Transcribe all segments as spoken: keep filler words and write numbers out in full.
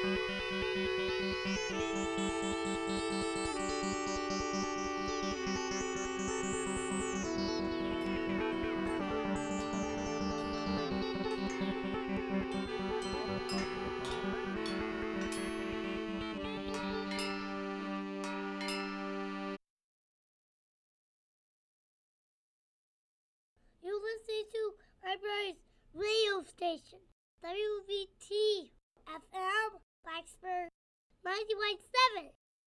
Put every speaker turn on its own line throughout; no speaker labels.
You're listening to Library's radio station, W V T F M, Blacksburg, ninety-one point seven.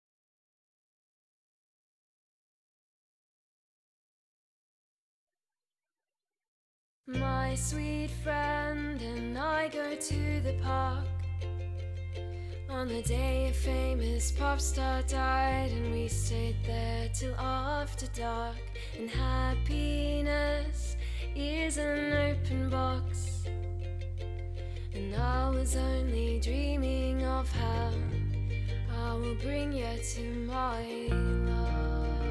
My sweet friend and I go to the park on the day a famous pop star died, and we stayed there till after dark. And happiness is an open box, and I was only dreaming of how I will bring you to my love.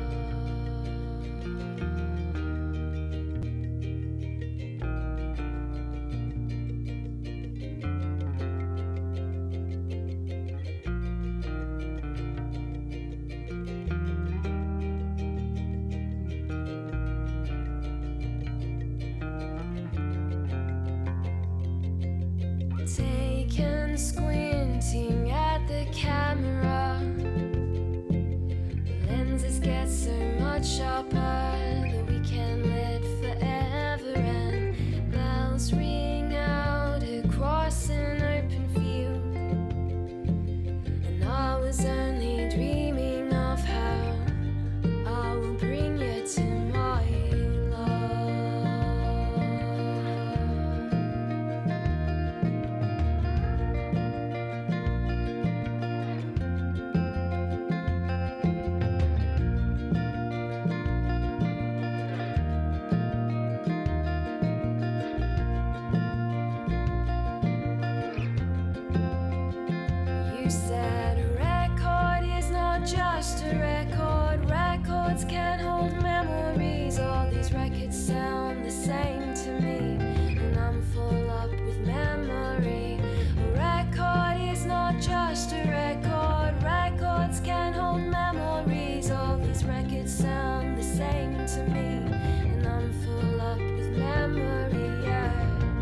Taken squinting at the camera, the lenses get so much sharper that we can live forever, and bells ring out across an open field, and I was only dreaming of how I will bring you to my love. You said a record is not just a record. Records can hold memories. All these records sound the same to me, and I'm full up with memory. A record is not just a record. Records can hold memories. All these records sound the same to me, and I'm full up with memory, yeah.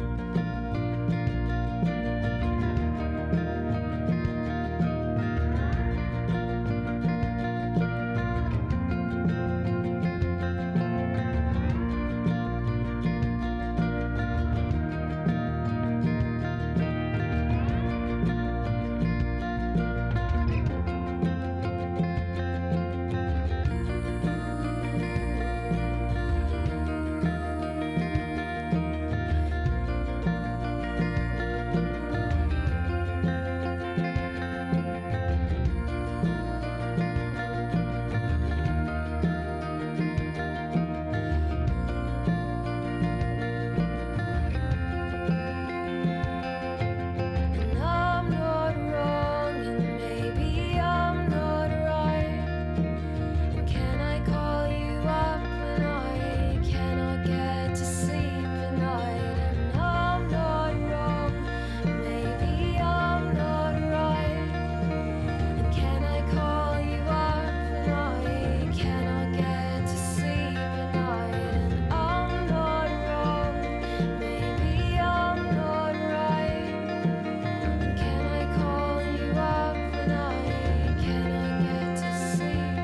And I'm not wrong, and maybe I'm not right. And can I call you up when I cannot get to sleep at night? And I'm not wrong, maybe I'm not right. And can I call you up when I cannot get to sleep at night? And I'm not wrong, maybe I'm not right. And can I call you up when I cannot get to sleep?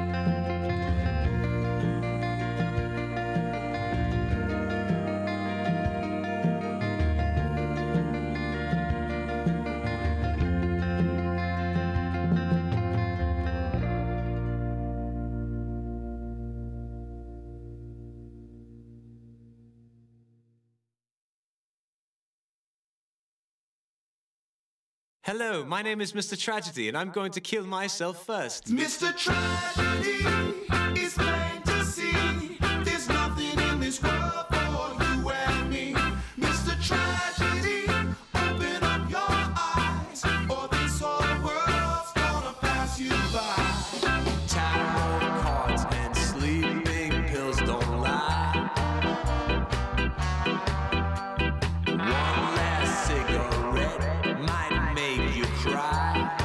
Hello, my name is Mister Tragedy, and I'm going to kill myself first.
Mister Tragedy is plain to see. There's nothing in this world for you and me. Mister Tragedy, open up your eyes, or this whole world's gonna pass you by.
Tarot cards and sleeping pills don't lie. One last cigarette might make you cry.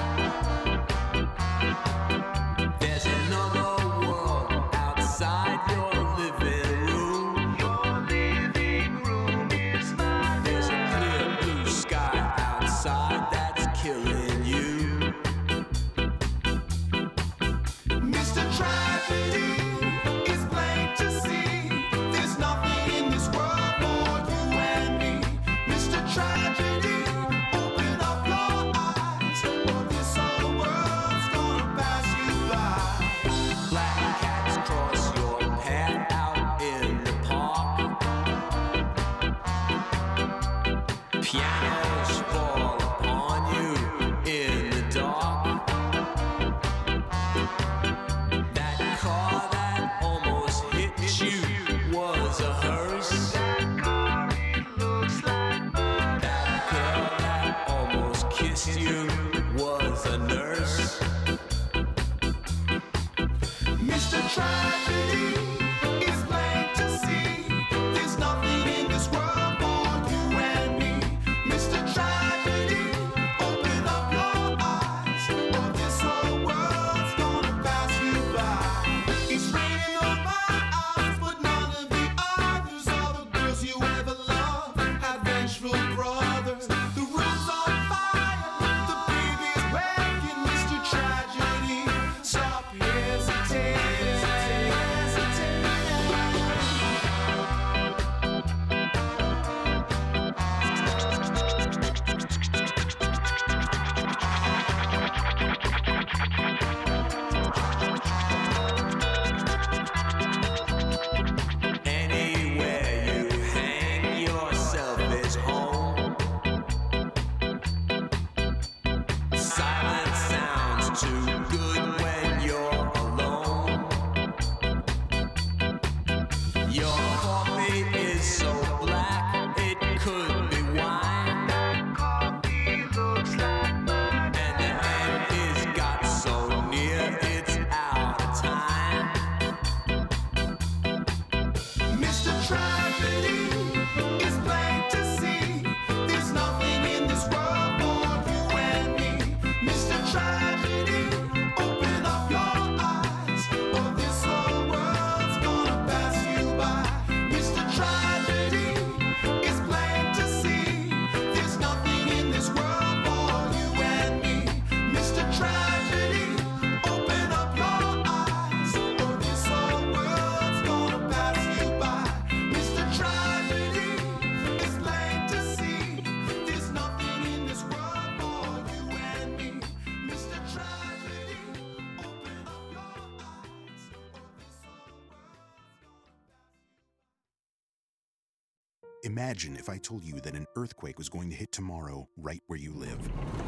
Imagine if I told you that an earthquake was going to hit tomorrow right where you live.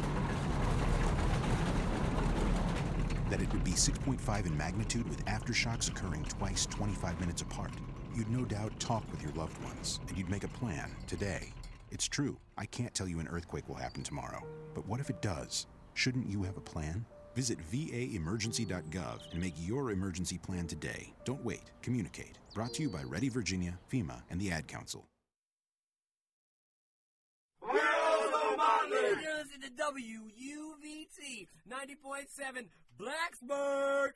That it would be six point five in magnitude with aftershocks occurring twice twenty-five minutes apart. You'd no doubt talk with your loved ones, and you'd make a plan today. It's true, I can't tell you an earthquake will happen tomorrow. But what if it does? Shouldn't you have a plan? Visit V A emergency dot gov and make your emergency plan today. Don't wait. Communicate. Brought to you by Ready Virginia, FEMA, and the Ad Council.
You're listening to W U V T ninety point seven Blacksburg.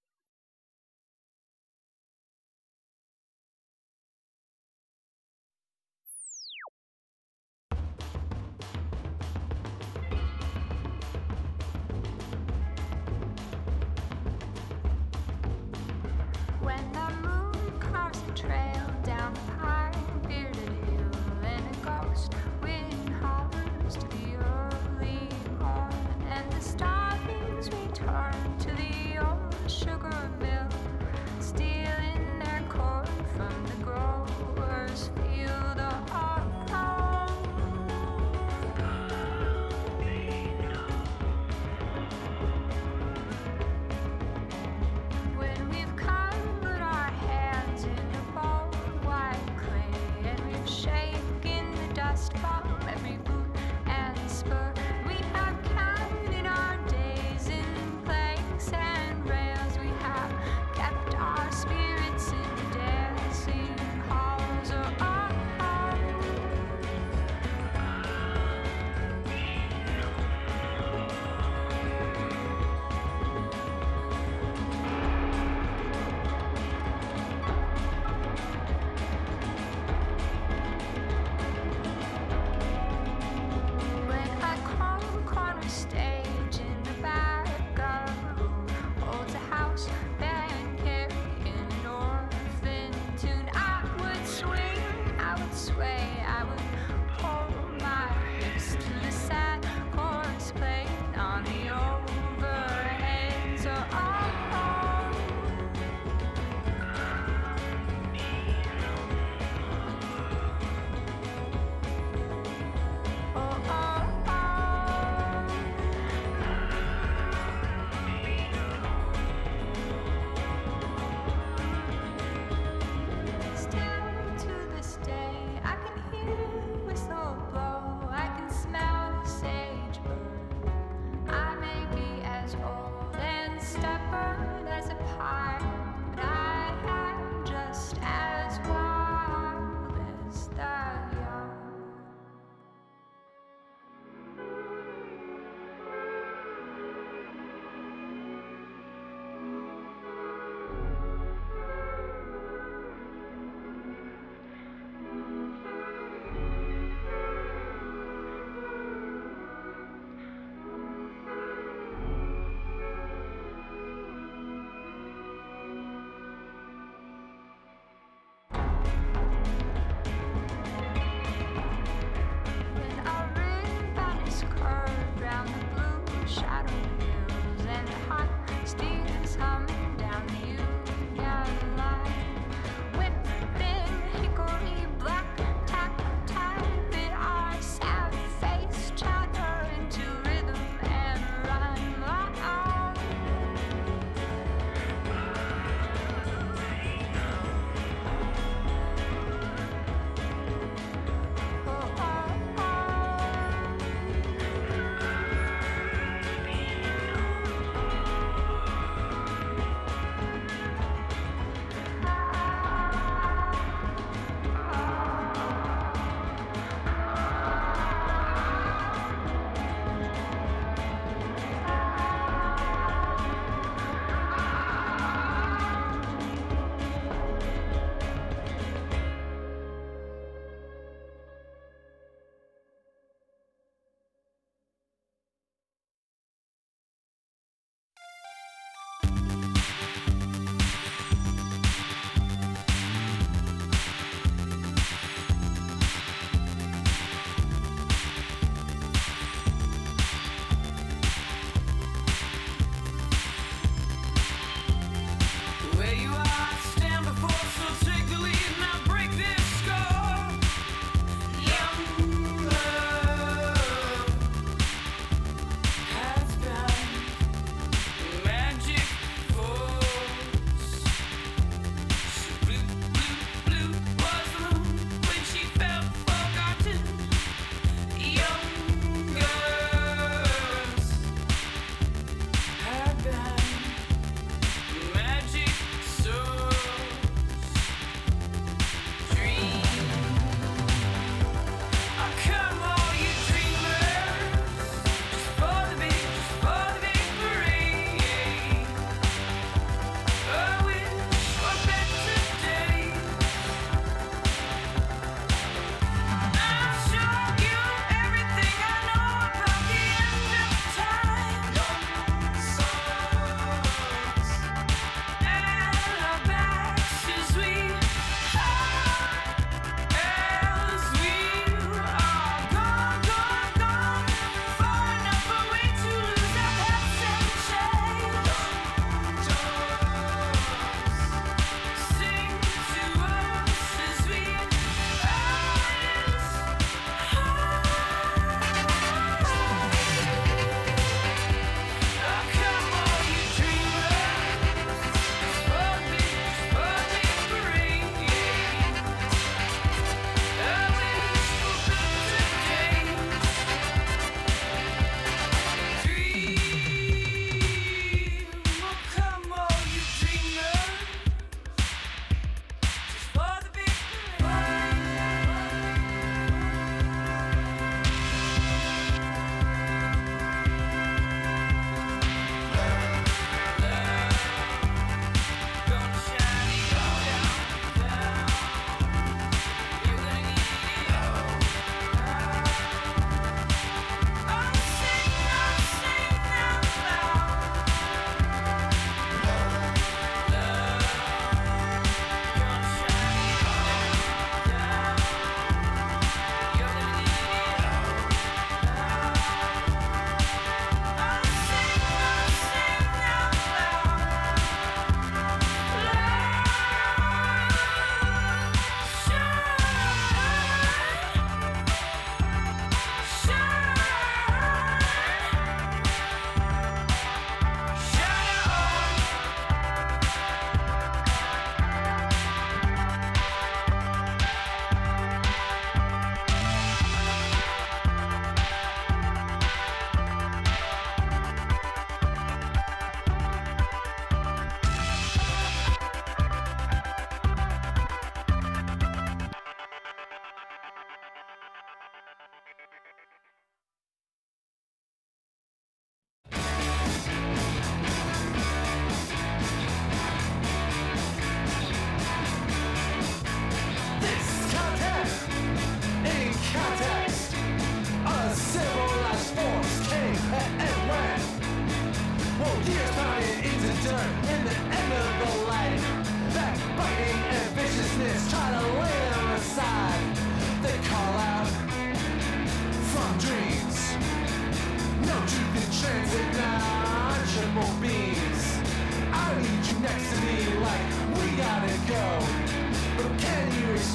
When the moon carves a trail down the pine bearded hill, and a ghost wind hovers to the early morn, and the starlings return to the ocean.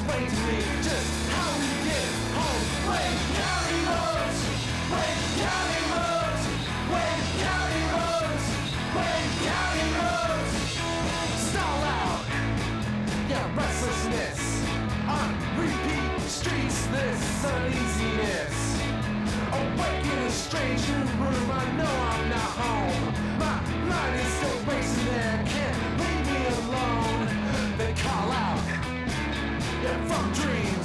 explain to me just how we get home? Wayne County roads, Wayne County roads, Wayne County roads, Wayne County roads. Stall out, yeah, restlessness. On repeat streets, this uneasiness. Awake in a strange new room, I know I'm not home. My mind is still racing there, can't leave me alone. They call out, yeah, from dreams.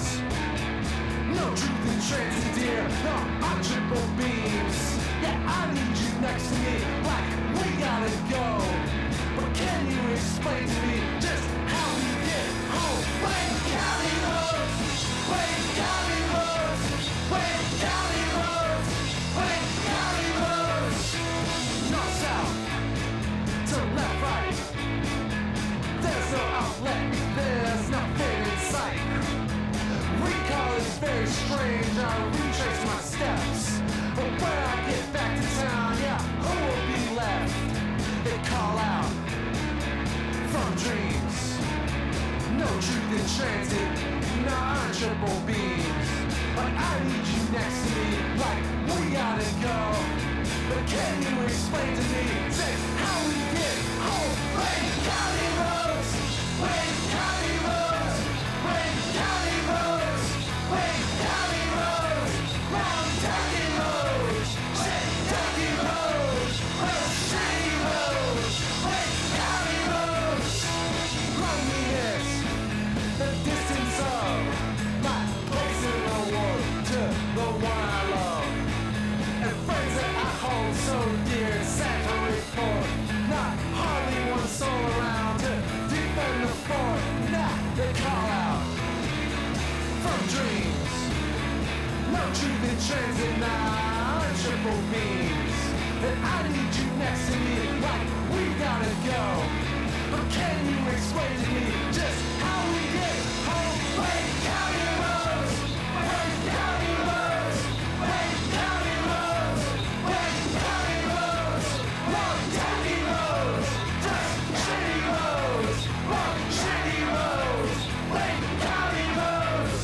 No truth in transit, dear, no on triple beams. Yeah, I need you next to me, like we gotta go. But can you explain to me just how we get home? Wayne County roads, Wayne County roads, Wayne County roads, Wayne County roads. North, south, to left, right. There's no outlet, there's nothing in sight. Recall is very strange, I retrace my steps. But when I get back to town, yeah, who will be left? They call out from dreams. No truth in transit, not on triple beams. But I need you next to me, like we gotta go. But can you explain to me, say, how we get home? Wayne County roads, Wayne County roads, Wayne County roads, Wayne County roads, round tacky roads, shit tacky roads, road shady roads, Wayne County roads. Loneliness, the distance of my place in the world to the one I love. And friends that I hold so dear, sad to report. Not hardly one soul around to defend the fort. Now they call out from dreams. No truth in transit now, triple beams. And I need you next to me, like we gotta go. But can you explain to me just how we get home? Wayne County roads, Wayne County roads, Wayne County roads, Wayne County roads, long tacky roads, just shady roads, long shady roads, Wayne County roads.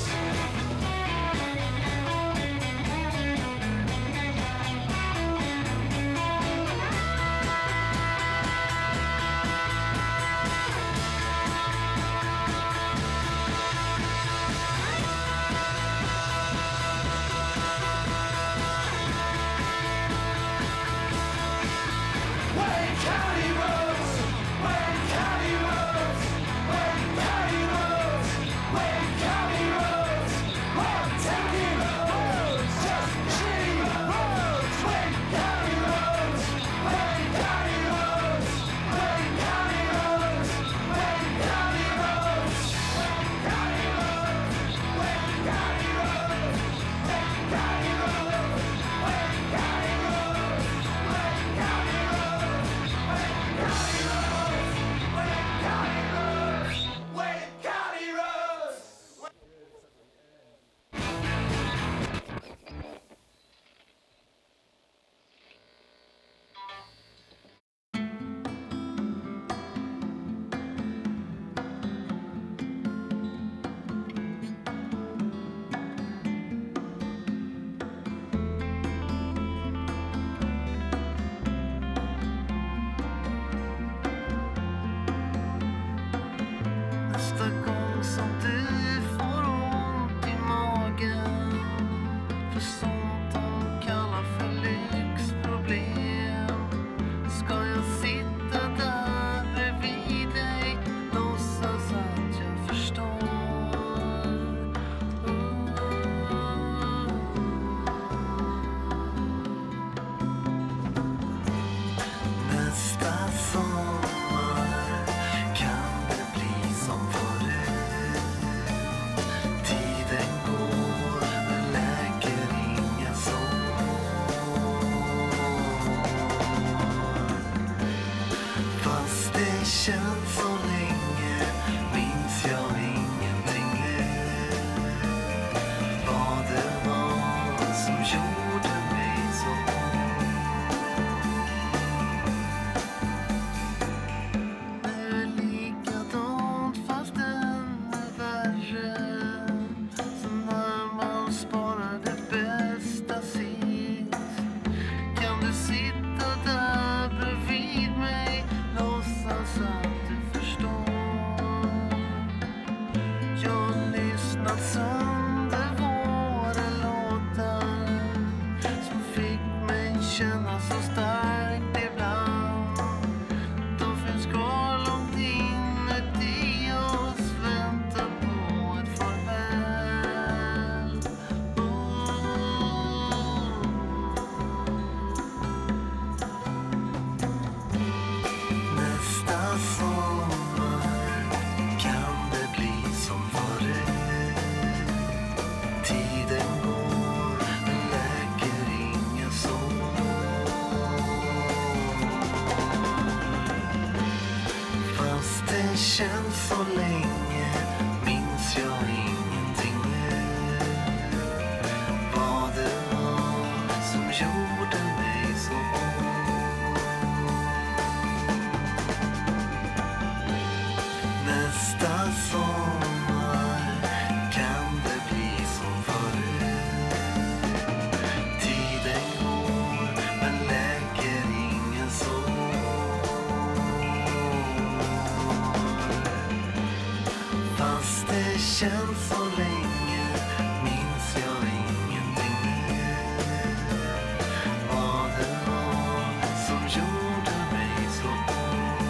Känns så länge, minns jag ingenting mer. Vad det var som gjorde mig så ond.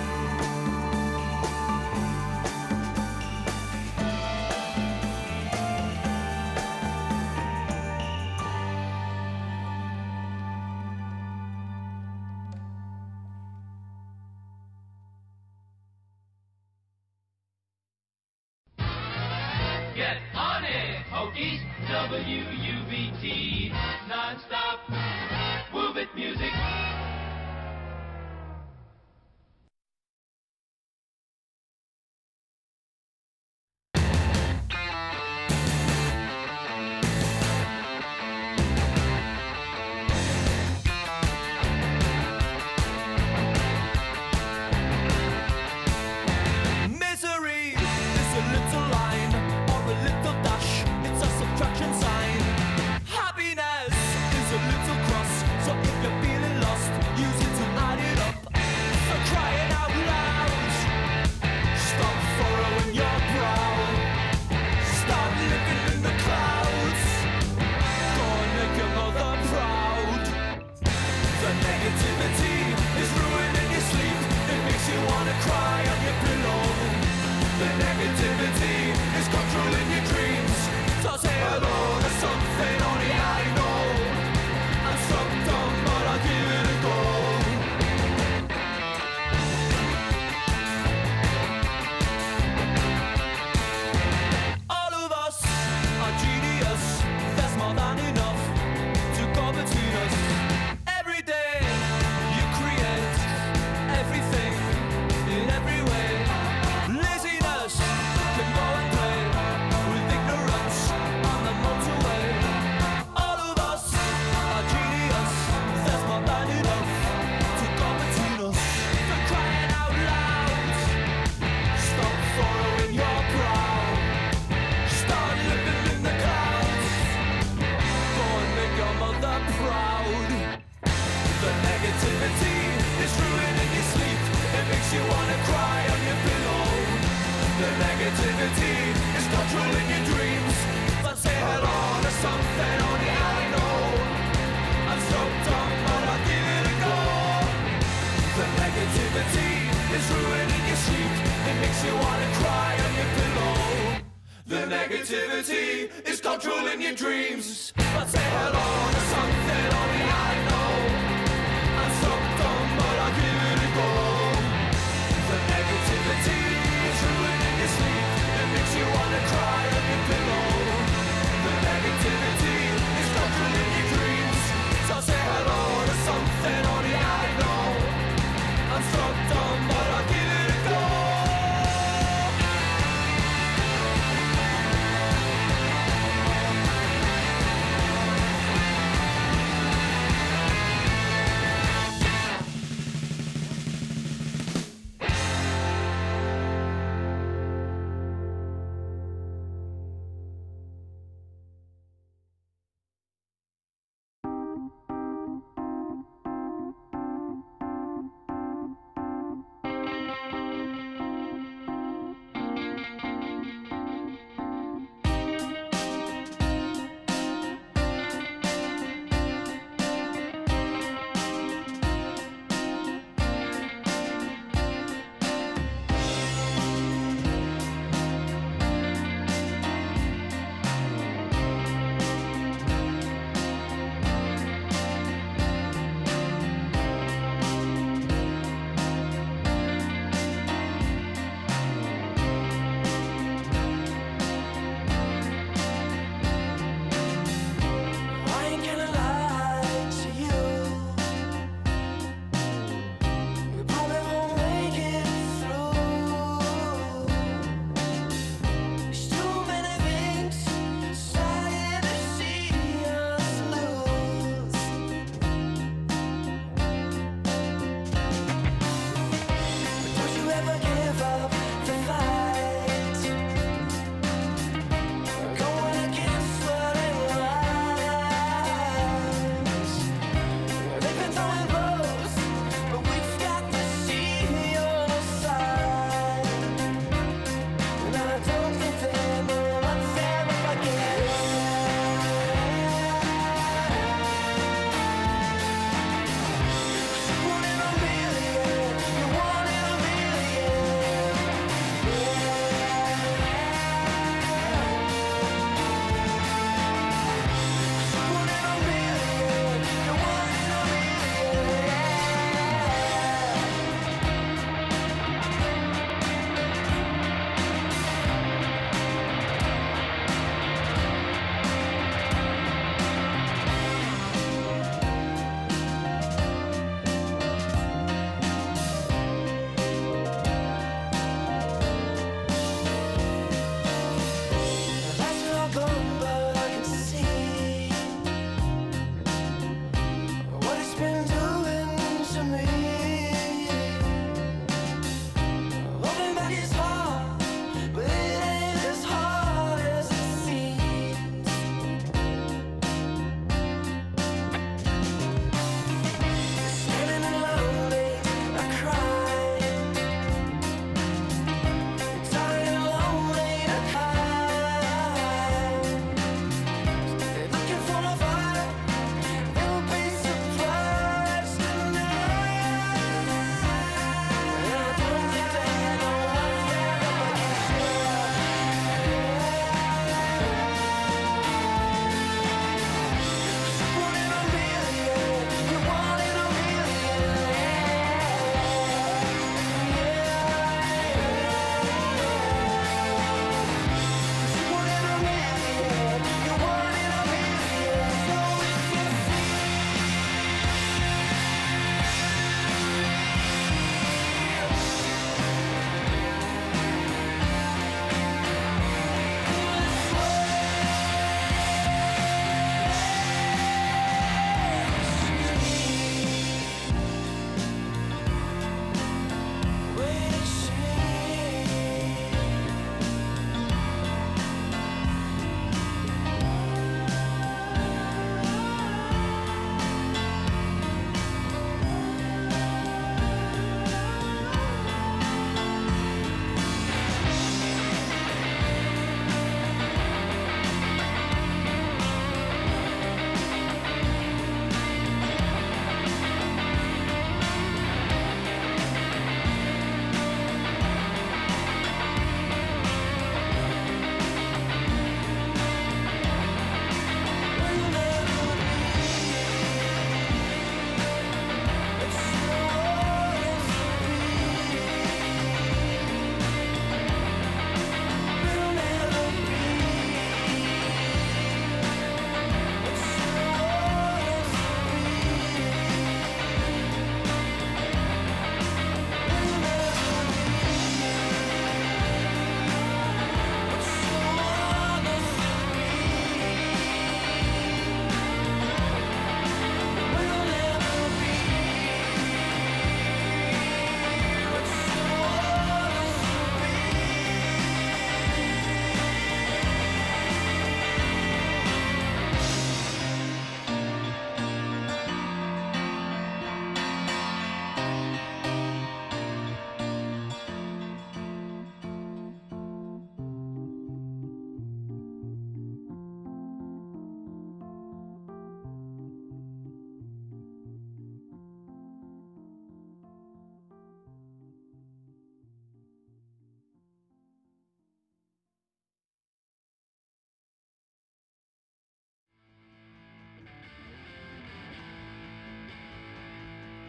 Get on it, Hokies, W U V T, non-stop, move it music.
Misery is a little line or a little dash. It's a subtraction sign. Happiness is a little cross. So if you're feeling lost, use it to add it up. So crying out loud, stop furrowing your brow. Start living in the clouds. Go and make your mother proud. The negativity is ruining your sleep. It makes you wanna cry on your pillow. The negativity is controlling your dreams. So say hello to something only I know. I'm struck dumb, but I'll give it a go. All of us are genius. There's more than enough to go between us. Every day you create everything in every way. Laziness can go and play with ignorance on the motorway. All of us are genius. There's more than enough to go between us. For crying out loud, stop furrowing your brow. Start living in the clouds. Go and make your mother proud. The negativity is ruining your sleep. It makes you wanna cry on your pillow. The negativity is controlling your dreams. But say hello to something only I know. I'm so dumb, but I'll give it a go. The negativity is ruining your sleep. It makes you wanna cry on your pillow. The negativity is controlling your dreams. But say hello to something only I know. I'm so dumb, but I'll give it a go. The negativity is ruining your sleep. It makes you wanna cry on your pillow. The negativity is controlling your dreams. So say hello to something only I know. I'm so dumb, but I'll give it a go.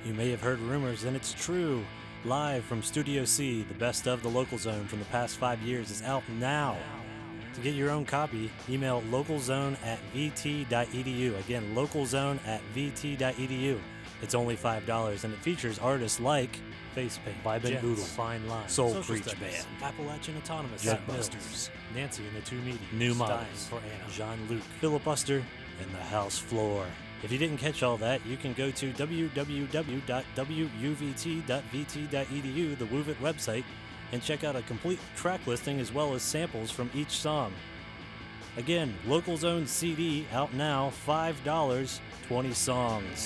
You may have heard rumors, and it's true. Live from Studio C, the best of the Local Zone from the past five years is out now. To get your own copy, email localzone at vt.edu. Again, localzone at vt.edu. It's only five dollars, and it features artists like Facepaint, Vibe and Boodle, Fine Line, Soul
Social
Preach
Studies,
Band, Appalachian Autonomous,
Jack
Mills, Nancy and the Two Meaties,
New
Stein
Models,
for Anna, Jean-Luc, Filibuster, and the House Floor. If you didn't catch all that, you can go to w w w dot w u v t dot v t dot e d u, the WUVIT website, and check out a complete track listing as well as samples from each song. Again, Local Zone C D out now, five dollars, twenty songs.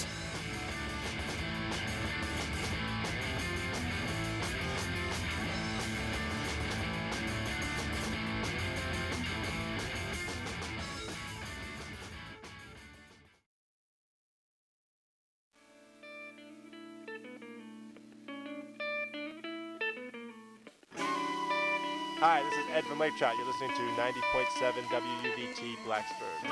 Hi, this is Ed from Lake Trout. You're listening to ninety point seven W U V T Blacksburg.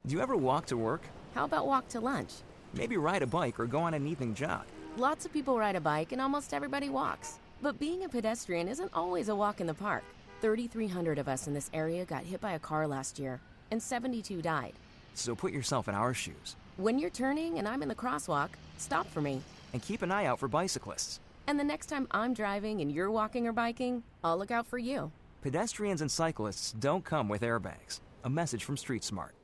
Do you ever walk to work?
How about walk to lunch?
Maybe ride a bike or go on an evening jog.
Lots of people ride a bike and almost everybody walks. But being a pedestrian isn't always a walk in the park. thirty-three hundred of us in this area got hit by a car last year, and seventy-two died.
So put yourself in our shoes.
When you're turning and I'm in the crosswalk, stop for me.
And keep an eye out for bicyclists.
And the next time I'm driving and you're walking or biking, I'll look out for you.
Pedestrians and cyclists don't come with airbags. A message from Street Smart.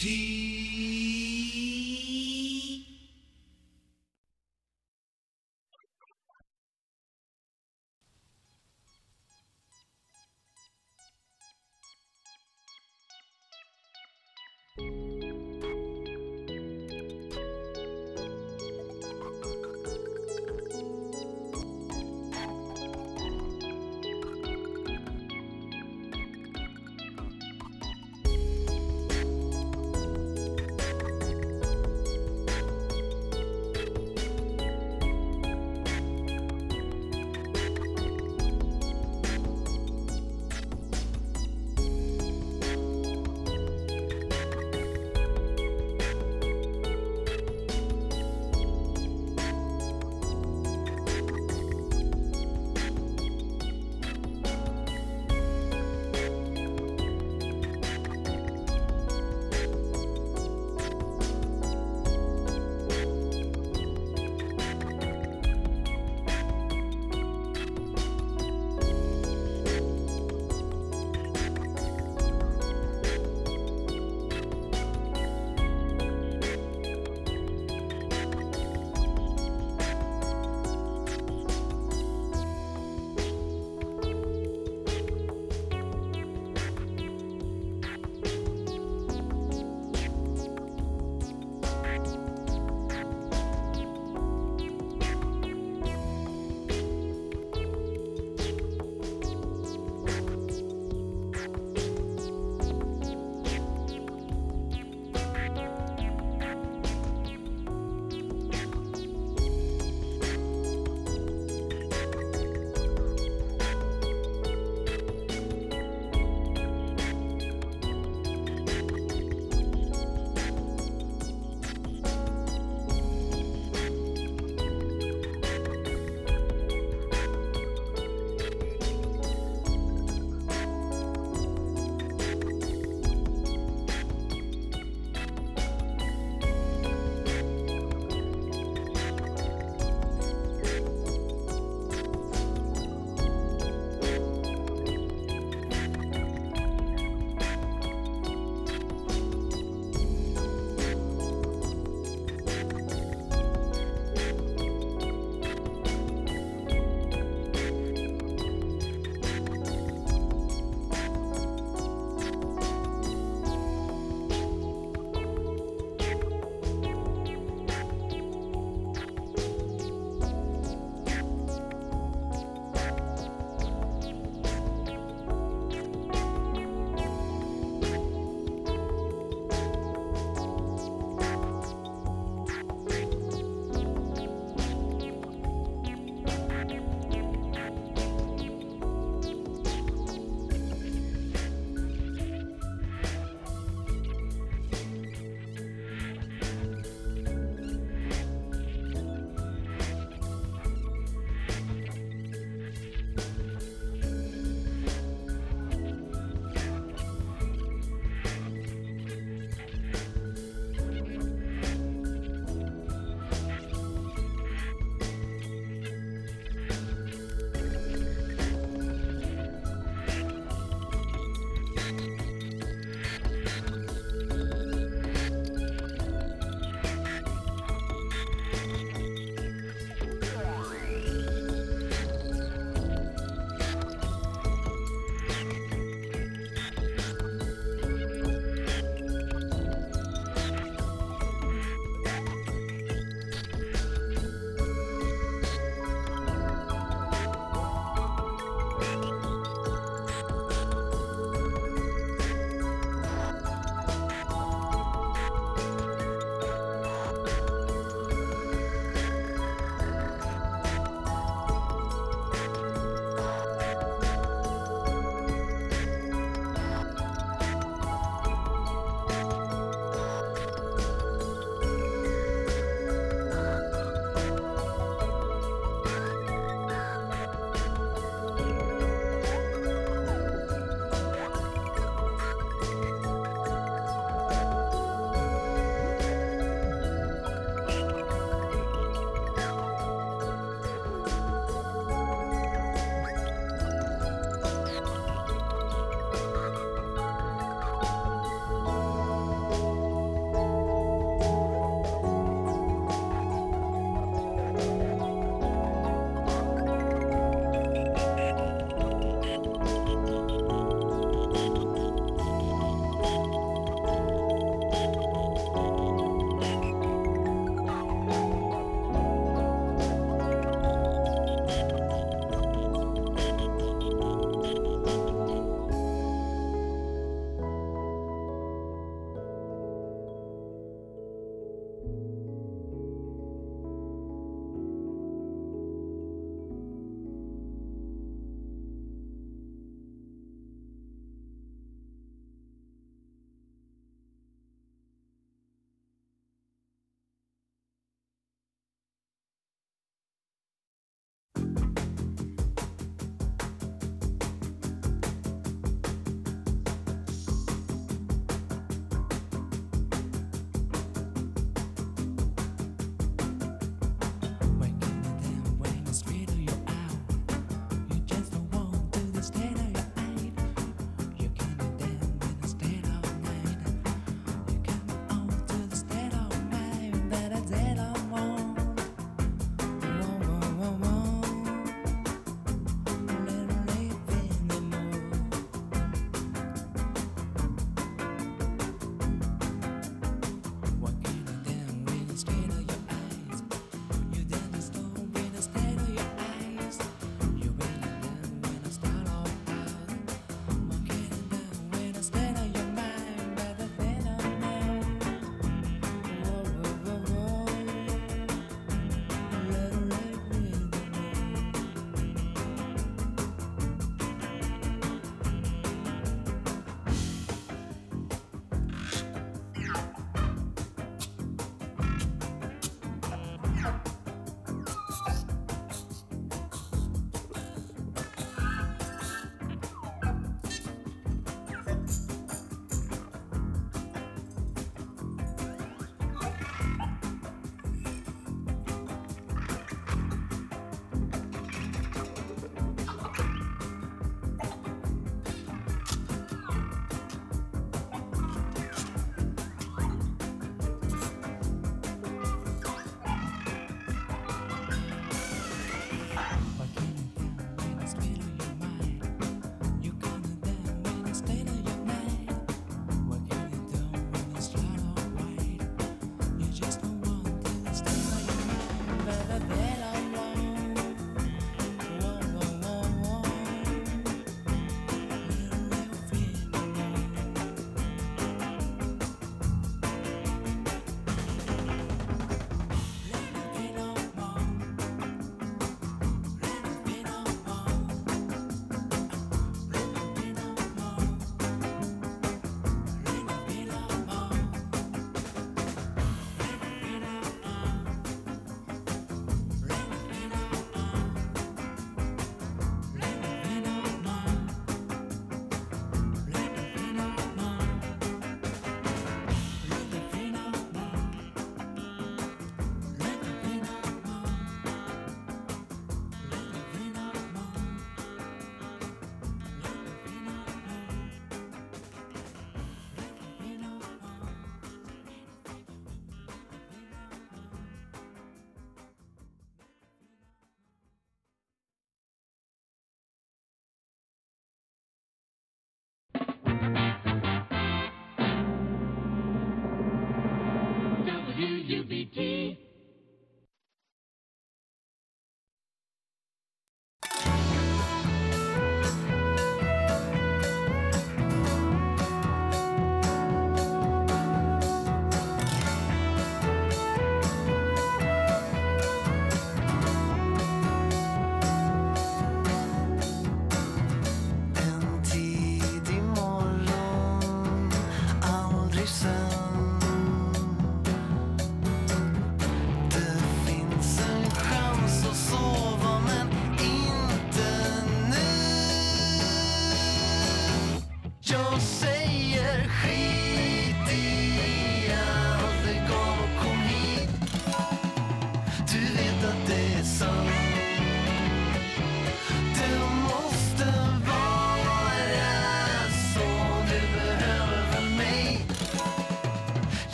T.